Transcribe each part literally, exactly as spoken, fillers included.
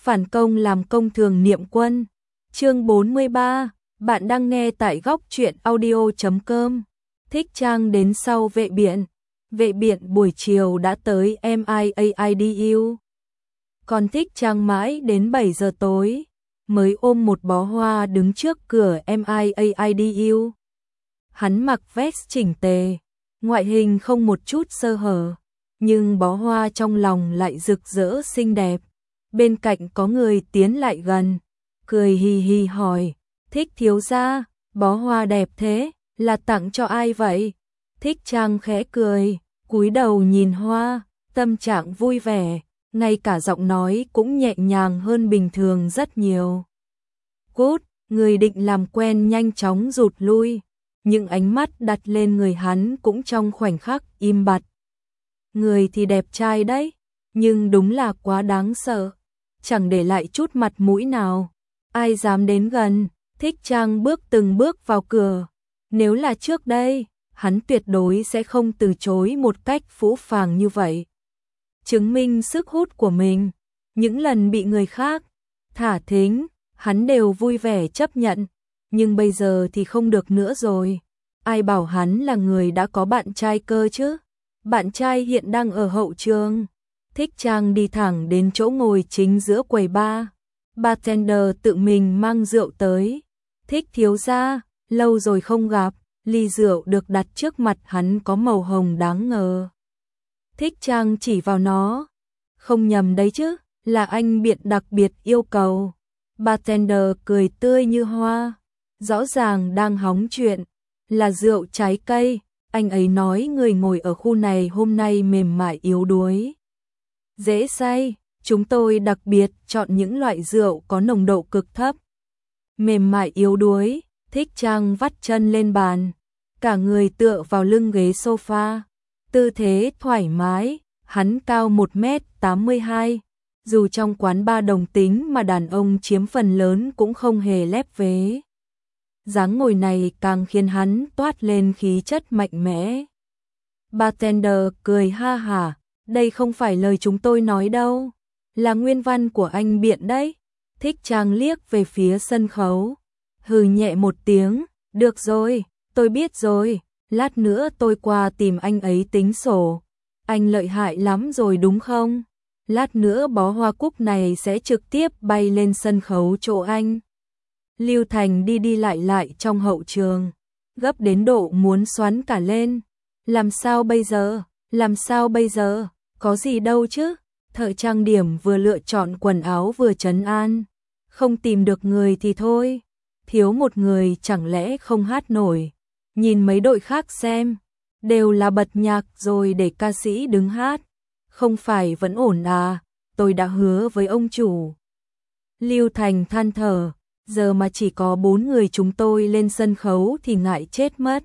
phản công làm công thường niệm quân. Chương bốn mươi ba, bạn đang nghe tại góc truyện audio chấm com. Thích Trang đến sau vệ biện. Vệ biện buổi chiều đã tới em i a i đê u. Còn Thích Trang mãi đến bảy giờ tối mới ôm một bó hoa đứng trước cửa em i a i đê u. Hắn mặc vest chỉnh tề, ngoại hình không một chút sơ hở, nhưng bó hoa trong lòng lại rực rỡ xinh đẹp. Bên cạnh có người tiến lại gần, cười hì hì hỏi, Thích thiếu gia, bó hoa đẹp thế, là tặng cho ai vậy? Thích Trang khẽ cười, cúi đầu nhìn hoa, tâm trạng vui vẻ, ngay cả giọng nói cũng nhẹ nhàng hơn bình thường rất nhiều. Cút, người định làm quen nhanh chóng rụt lui, những ánh mắt đặt lên người hắn cũng trong khoảnh khắc im bặt. Người thì đẹp trai đấy, nhưng đúng là quá đáng sợ, chẳng để lại chút mặt mũi nào. Ai dám đến gần? Thích Trang bước từng bước vào cửa. Nếu là trước đây, hắn tuyệt đối sẽ không từ chối một cách phũ phàng như vậy. Chứng minh sức hút của mình, những lần bị người khác thả thính, hắn đều vui vẻ chấp nhận, nhưng bây giờ thì không được nữa rồi. Ai bảo hắn là người đã có bạn trai cơ chứ? Bạn trai hiện đang ở hậu trường. Thích Trang đi thẳng đến chỗ ngồi chính giữa quầy bar. Bartender tự mình mang rượu tới. Thích thiếu gia, lâu rồi không gặp. Ly rượu được đặt trước mặt hắn có màu hồng đáng ngờ. Thích Trang chỉ vào nó. Không nhầm đấy chứ, là anh Biện đặc biệt yêu cầu. Bartender cười tươi như hoa, rõ ràng đang hóng chuyện. Là rượu trái cây, anh ấy nói người ngồi ở khu này hôm nay mềm mại yếu đuối, dễ say, chúng tôi đặc biệt chọn những loại rượu có nồng độ cực thấp. Mềm mại yếu đuối, Thích Trang vắt chân lên bàn, cả người tựa vào lưng ghế sofa, tư thế thoải mái, hắn cao một mét tám mươi hai, dù trong quán bar đồng tính mà đàn ông chiếm phần lớn cũng không hề lép vế. Dáng ngồi này càng khiến hắn toát lên khí chất mạnh mẽ. Bartender cười ha hả, đây không phải lời chúng tôi nói đâu, là nguyên văn của anh Biện đấy. Thích Trang liếc về phía sân khấu, hừ nhẹ một tiếng, được rồi, tôi biết rồi, lát nữa tôi qua tìm anh ấy tính sổ. Anh lợi hại lắm rồi đúng không? Lát nữa bó hoa cúc này sẽ trực tiếp bay lên sân khấu chỗ anh. Lưu Thành đi đi lại lại trong hậu trường, gấp đến độ muốn xoắn cả lên. Làm sao bây giờ? Làm sao bây giờ? Có gì đâu chứ? Thợ trang điểm vừa lựa chọn quần áo vừa trấn an. Không tìm được người thì thôi. Thiếu một người chẳng lẽ không hát nổi. Nhìn mấy đội khác xem. Đều là bật nhạc rồi để ca sĩ đứng hát. Không phải vẫn ổn à? Tôi đã hứa với ông chủ. Lưu Thành than thở. Giờ mà chỉ có bốn người chúng tôi lên sân khấu thì ngại chết mất.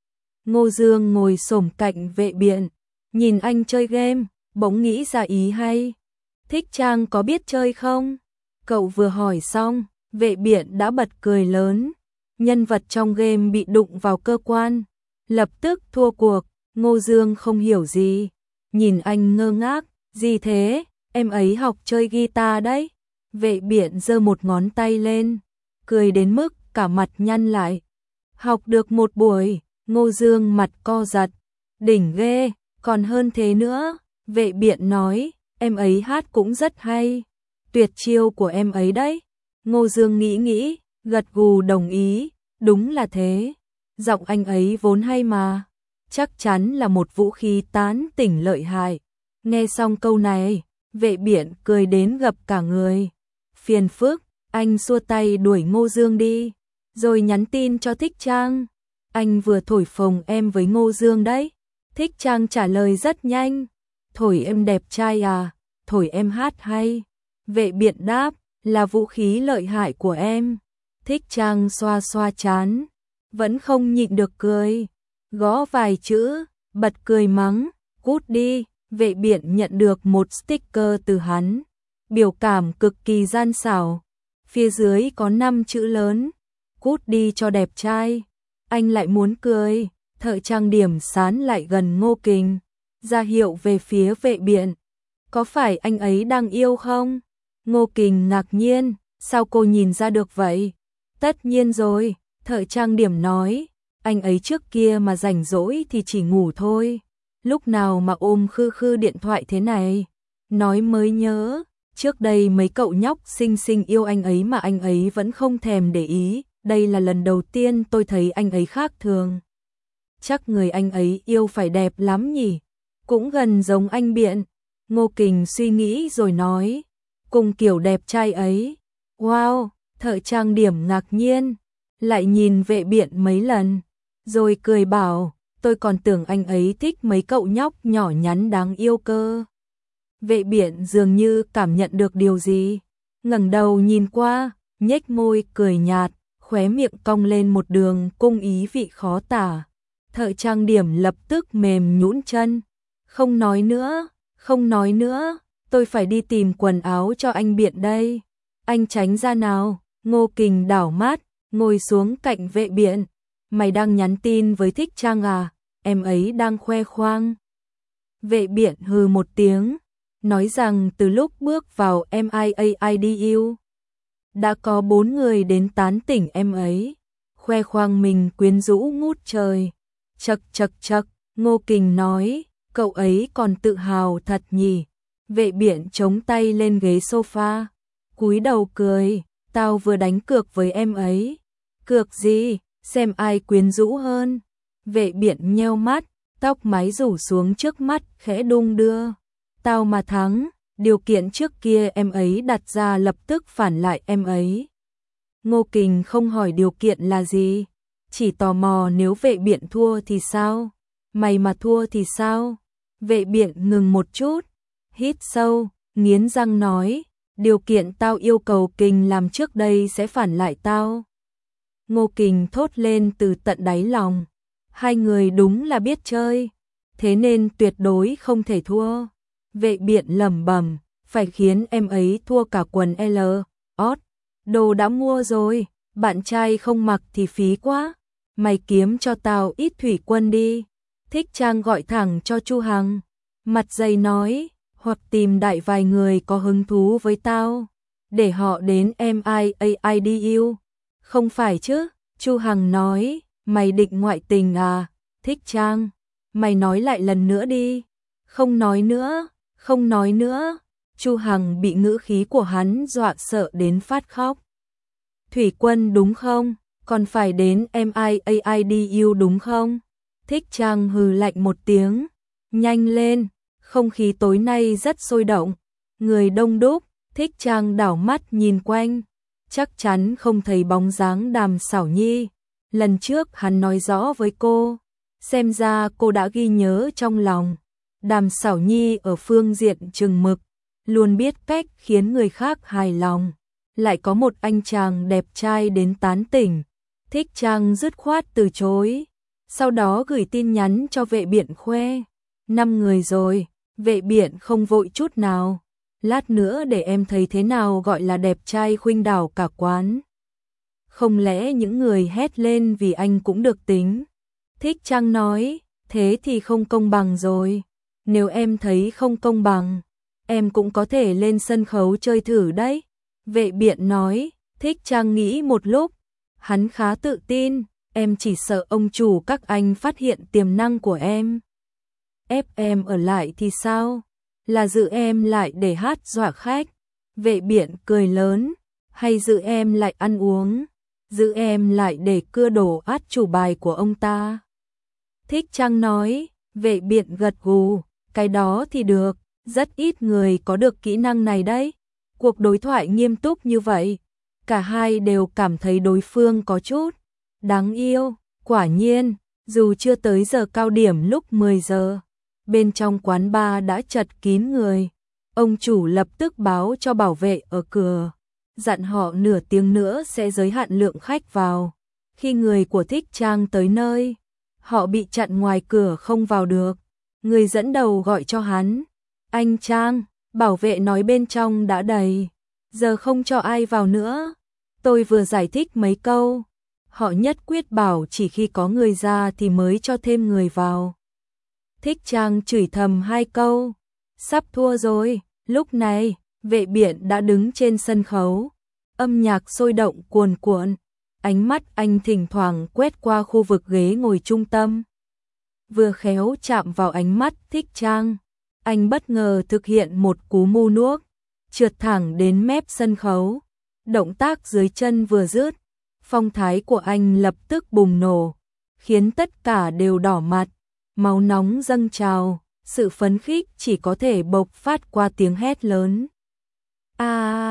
Ngô Dương ngồi xổm cạnh vệ biện, nhìn anh chơi game, bỗng nghĩ ra ý hay. Thích Trang có biết chơi không? Cậu vừa hỏi xong, vệ biện đã bật cười lớn. Nhân vật trong game bị đụng vào cơ quan, lập tức thua cuộc. Ngô Dương không hiểu gì, nhìn anh ngơ ngác, gì thế? Em ấy học chơi guitar đấy. Vệ biện giơ một ngón tay lên, cười đến mức cả mặt nhăn lại. Học được một buổi, Ngô Dương mặt co giật, đỉnh ghê, còn hơn thế nữa. Vệ biện nói, em ấy hát cũng rất hay, tuyệt chiêu của em ấy đấy. Ngô Dương nghĩ nghĩ, gật gù đồng ý, đúng là thế, giọng anh ấy vốn hay mà, chắc chắn là một vũ khí tán tỉnh lợi hại. Nghe xong câu này, vệ biện cười đến gập cả người. Phiền phức, anh xua tay đuổi Ngô Dương đi, rồi nhắn tin cho Thích Trang. Anh vừa thổi phồng em với Ngô Dương đấy. Thích Trang trả lời rất nhanh. Thổi em đẹp trai à, thổi em hát hay. Vệ biện đáp, là vũ khí lợi hại của em. Thích Trang xoa xoa chán, vẫn không nhịn được cười. Gõ vài chữ, bật cười mắng, cút đi. Vệ biện nhận được một sticker từ hắn, biểu cảm cực kỳ gian xảo. Phía dưới có năm chữ lớn, cút đi cho đẹp trai. Anh lại muốn cười, thợ trang điểm sán lại gần Ngô Kình, ra hiệu về phía vệ biện. Có phải anh ấy đang yêu không? Ngô Kình ngạc nhiên, sao cô nhìn ra được vậy? Tất nhiên rồi, thợ trang điểm nói, anh ấy trước kia mà rảnh rỗi thì chỉ ngủ thôi. Lúc nào mà ôm khư khư điện thoại thế này? Nói mới nhớ, trước đây mấy cậu nhóc xinh xinh yêu anh ấy mà anh ấy vẫn không thèm để ý, đây là lần đầu tiên tôi thấy anh ấy khác thường. Chắc người anh ấy yêu phải đẹp lắm nhỉ? Cũng gần giống anh Biện. Ngô Kình suy nghĩ rồi nói, cùng kiểu đẹp trai ấy. Wow, thợ trang điểm ngạc nhiên, lại nhìn Vệ Biện mấy lần, rồi cười bảo, tôi còn tưởng anh ấy thích mấy cậu nhóc nhỏ nhắn đáng yêu cơ. Vệ Biện dường như cảm nhận được điều gì, ngẩng đầu nhìn qua, nhếch môi cười nhạt, khóe miệng cong lên một đường cung ý vị khó tả. Thợ trang điểm lập tức mềm nhũn chân, không nói nữa, không nói nữa, tôi phải đi tìm quần áo cho anh Biện đây. Anh tránh ra nào. Ngô Kình đảo mắt, ngồi xuống cạnh Vệ Biện. Mày đang nhắn tin với Thích Trang à? Em ấy đang khoe khoang. Vệ Biện hừ một tiếng, nói rằng từ lúc bước vào em i a i đê u, đã có bốn người đến tán tỉnh em ấy, khoe khoang mình quyến rũ ngút trời. Chậc chậc chậc, Ngô Kình nói, cậu ấy còn tự hào thật nhỉ. Vệ Biện chống tay lên ghế sofa, cúi đầu cười, tao vừa đánh cược với em ấy. Cược gì? Xem ai quyến rũ hơn. Vệ Biện nheo mắt, tóc mái rủ xuống trước mắt khẽ đung đưa. Tao mà thắng, điều kiện trước kia em ấy đặt ra lập tức phản lại em ấy. Ngô Kình không hỏi điều kiện là gì, chỉ tò mò nếu Vệ Biện thua thì sao? Mày mà thua thì sao? Vệ Biện ngừng một chút, hít sâu, nghiến răng nói, điều kiện tao yêu cầu Kình làm trước đây sẽ phản lại tao. Ngô Kình thốt lên từ tận đáy lòng, hai người đúng là biết chơi, thế nên tuyệt đối không thể thua. Vệ Biện lẩm bẩm, phải khiến em ấy thua cả quần L, ót, đồ đã mua rồi, bạn trai không mặc thì phí quá, mày kiếm cho tao ít thủy quân đi. Thích Trang gọi thẳng cho Chu Hằng, mặt dày nói, hoặc tìm đại vài người có hứng thú với tao, để họ đến em i a i đê u. Không phải chứ? Chu Hằng nói, mày định ngoại tình à? Thích Trang, mày nói lại lần nữa đi. Không nói nữa, không nói nữa. Chu Hằng bị ngữ khí của hắn dọa sợ đến phát khóc. Thủy quân đúng không? Còn phải đến em i a i đê u đúng không? Thích Trang hừ lạnh một tiếng, nhanh lên, không khí tối nay rất sôi động, người đông đúc. Thích Trang đảo mắt nhìn quanh, chắc chắn không thấy bóng dáng Đàm Sảo Nhi. Lần trước hắn nói rõ với cô, xem ra cô đã ghi nhớ trong lòng. Đàm Sảo Nhi ở phương diện chừng mực, luôn biết cách khiến người khác hài lòng. Lại có một anh chàng đẹp trai đến tán tỉnh, Thích Trang dứt khoát từ chối. Sau đó gửi tin nhắn cho Vệ Biện khoe, năm người rồi. Vệ Biện không vội chút nào, lát nữa để em thấy thế nào gọi là đẹp trai khuynh đảo cả quán. Không lẽ những người hét lên vì anh cũng được tính? Thích Trang nói, thế thì không công bằng rồi. Nếu em thấy không công bằng, em cũng có thể lên sân khấu chơi thử đấy. Vệ Biện nói. Thích Trang nghĩ một lúc, hắn khá tự tin, em chỉ sợ ông chủ các anh phát hiện tiềm năng của em. Ép em ở lại thì sao? Là giữ em lại để hát dọa khách? Vệ Biện cười lớn, hay giữ em lại ăn uống? Giữ em lại để cưa đổ át chủ bài của ông ta? Thích Trang nói. Vệ Biện gật gù, cái đó thì được, rất ít người có được kỹ năng này đấy. Cuộc đối thoại nghiêm túc như vậy, cả hai đều cảm thấy đối phương có chút đáng yêu. Quả nhiên, dù chưa tới giờ cao điểm lúc mười giờ, bên trong quán bar đã chật kín người. Ông chủ lập tức báo cho bảo vệ ở cửa, dặn họ nửa tiếng nữa sẽ giới hạn lượng khách vào. Khi người của Thích Trang tới nơi, họ bị chặn ngoài cửa không vào được. Người dẫn đầu gọi cho hắn, anh Trang, bảo vệ nói bên trong đã đầy, giờ không cho ai vào nữa. Tôi vừa giải thích mấy câu, họ nhất quyết bảo chỉ khi có người ra thì mới cho thêm người vào. Thích Trang chửi thầm hai câu, sắp thua rồi. Lúc này, Vệ Biện đã đứng trên sân khấu, âm nhạc sôi động cuồn cuộn, ánh mắt anh thỉnh thoảng quét qua khu vực ghế ngồi trung tâm. Vừa khéo chạm vào ánh mắt Thích Trang, anh bất ngờ thực hiện một cú mu nuốt, trượt thẳng đến mép sân khấu. Động tác dưới chân vừa dứt, phong thái của anh lập tức bùng nổ, khiến tất cả đều đỏ mặt, máu nóng dâng trào, sự phấn khích chỉ có thể bộc phát qua tiếng hét lớn. A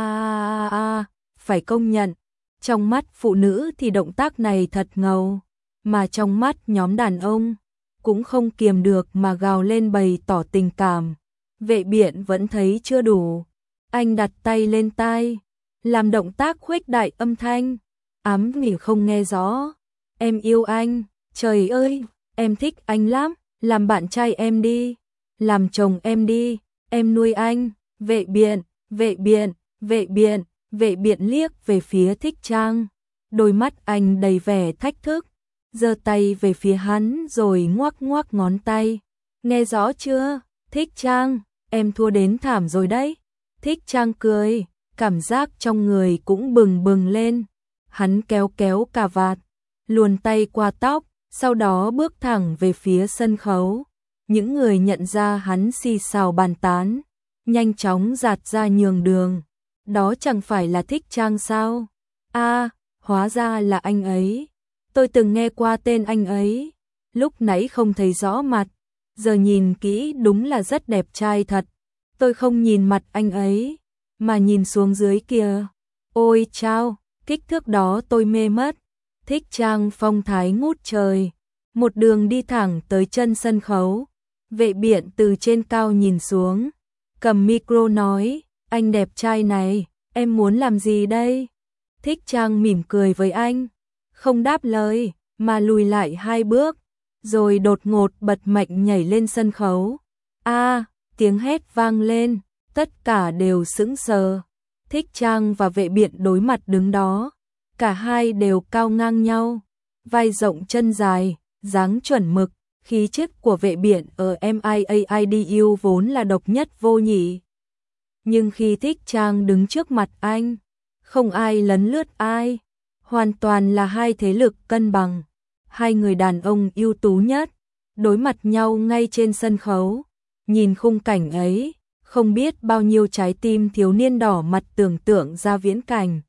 a a, phải công nhận, trong mắt phụ nữ thì động tác này thật ngầu, mà trong mắt nhóm đàn ông cũng không kiềm được mà gào lên bày tỏ tình cảm. Vệ Biện vẫn thấy chưa đủ, anh đặt tay lên tai, làm động tác khuếch đại âm thanh, ám mỉm không nghe rõ. Em yêu anh, trời ơi, em thích anh lắm, làm bạn trai em đi, làm chồng em đi, em nuôi anh. Vệ Biện, Vệ Biện, Vệ Biện, Vệ Biện liếc về phía Thích Trang, đôi mắt anh đầy vẻ thách thức, giơ tay về phía hắn rồi ngoắc ngoắc ngón tay. Nghe rõ chưa, Thích Trang, em thua đến thảm rồi đấy. Thích Trang cười, cảm giác trong người cũng bừng bừng lên. Hắn kéo kéo cà vạt, luồn tay qua tóc, sau đó bước thẳng về phía sân khấu. Những người nhận ra hắn xì xào bàn tán, nhanh chóng dạt ra nhường đường. Đó chẳng phải là Thích Trang sao? A, à, hóa ra là anh ấy. Tôi từng nghe qua tên anh ấy, lúc nãy không thấy rõ mặt, giờ nhìn kỹ đúng là rất đẹp trai thật. Tôi không nhìn mặt anh ấy, mà nhìn xuống dưới kìa. Ôi chao, kích thước đó tôi mê mất. Thích Trang phong thái ngút trời, một đường đi thẳng tới chân sân khấu. Vệ Biện từ trên cao nhìn xuống, cầm micro nói, anh đẹp trai này, em muốn làm gì đây? Thích Trang mỉm cười với anh, không đáp lời, mà lùi lại hai bước, rồi đột ngột bật mạnh nhảy lên sân khấu. A, à, tiếng hét vang lên, tất cả đều sững sờ. Thích Trang và Vệ Biện đối mặt đứng đó, cả hai đều cao ngang nhau, vai rộng chân dài, dáng chuẩn mực. Khí chất của Vệ Biện ở em i a i đê u vốn là độc nhất vô nhị. Nhưng khi Thích Trang đứng trước mặt anh, không ai lấn lướt ai, hoàn toàn là hai thế lực cân bằng. Hai người đàn ông ưu tú nhất, đối mặt nhau ngay trên sân khấu. Nhìn khung cảnh ấy, không biết bao nhiêu trái tim thiếu niên đỏ mặt tưởng tượng ra viễn cảnh.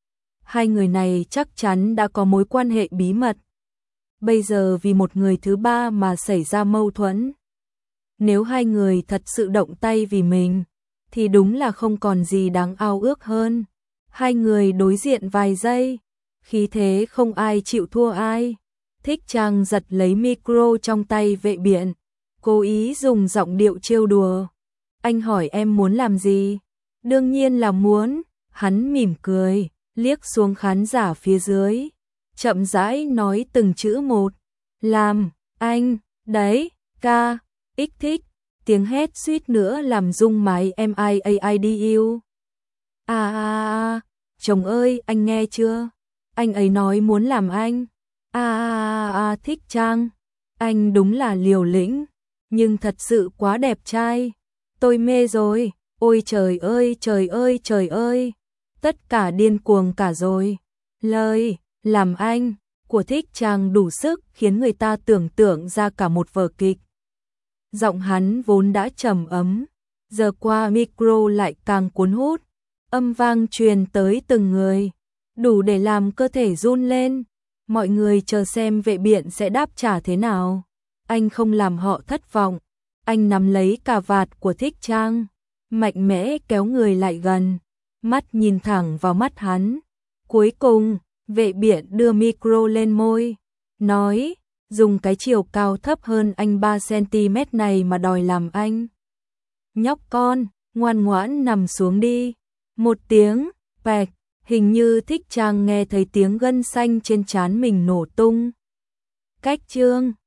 Hai người này chắc chắn đã có mối quan hệ bí mật. Bây giờ vì một người thứ ba mà xảy ra mâu thuẫn. Nếu hai người thật sự động tay vì mình, thì đúng là không còn gì đáng ao ước hơn. Hai người đối diện vài giây, khí thế không ai chịu thua ai. Thích Trang giật lấy micro trong tay Vệ Biện, cố ý dùng giọng điệu trêu đùa. Anh hỏi em muốn làm gì? Đương nhiên là muốn. Hắn mỉm cười, liếc xuống khán giả phía dưới, chậm rãi nói từng chữ một. Làm, anh, đấy, ca, ích thích. Tiếng hét suýt nữa làm rung mái em i a i đê u. À à à, chồng ơi, anh nghe chưa? Anh ấy nói muốn làm anh. À à à, Thích Trang, anh đúng là liều lĩnh, nhưng thật sự quá đẹp trai. Tôi mê rồi, ôi trời ơi, trời ơi, trời ơi. Tất cả điên cuồng cả rồi. Lời, làm anh, của Thích Trang đủ sức khiến người ta tưởng tượng ra cả một vở kịch. Giọng hắn vốn đã trầm ấm, giờ qua micro lại càng cuốn hút, âm vang truyền tới từng người, đủ để làm cơ thể run lên. Mọi người chờ xem Vệ Biện sẽ đáp trả thế nào. Anh không làm họ thất vọng, anh nắm lấy cà vạt của Thích Trang, mạnh mẽ kéo người lại gần, mắt nhìn thẳng vào mắt hắn. Cuối cùng, Vệ Biện đưa micro lên môi, nói, dùng cái chiều cao thấp hơn anh ba xăng-ti-mét này mà đòi làm anh. Nhóc con, ngoan ngoãn nằm xuống đi. Một tiếng, bẹc, hình như Thích Trang nghe thấy tiếng gân xanh trên trán mình nổ tung. Cách chương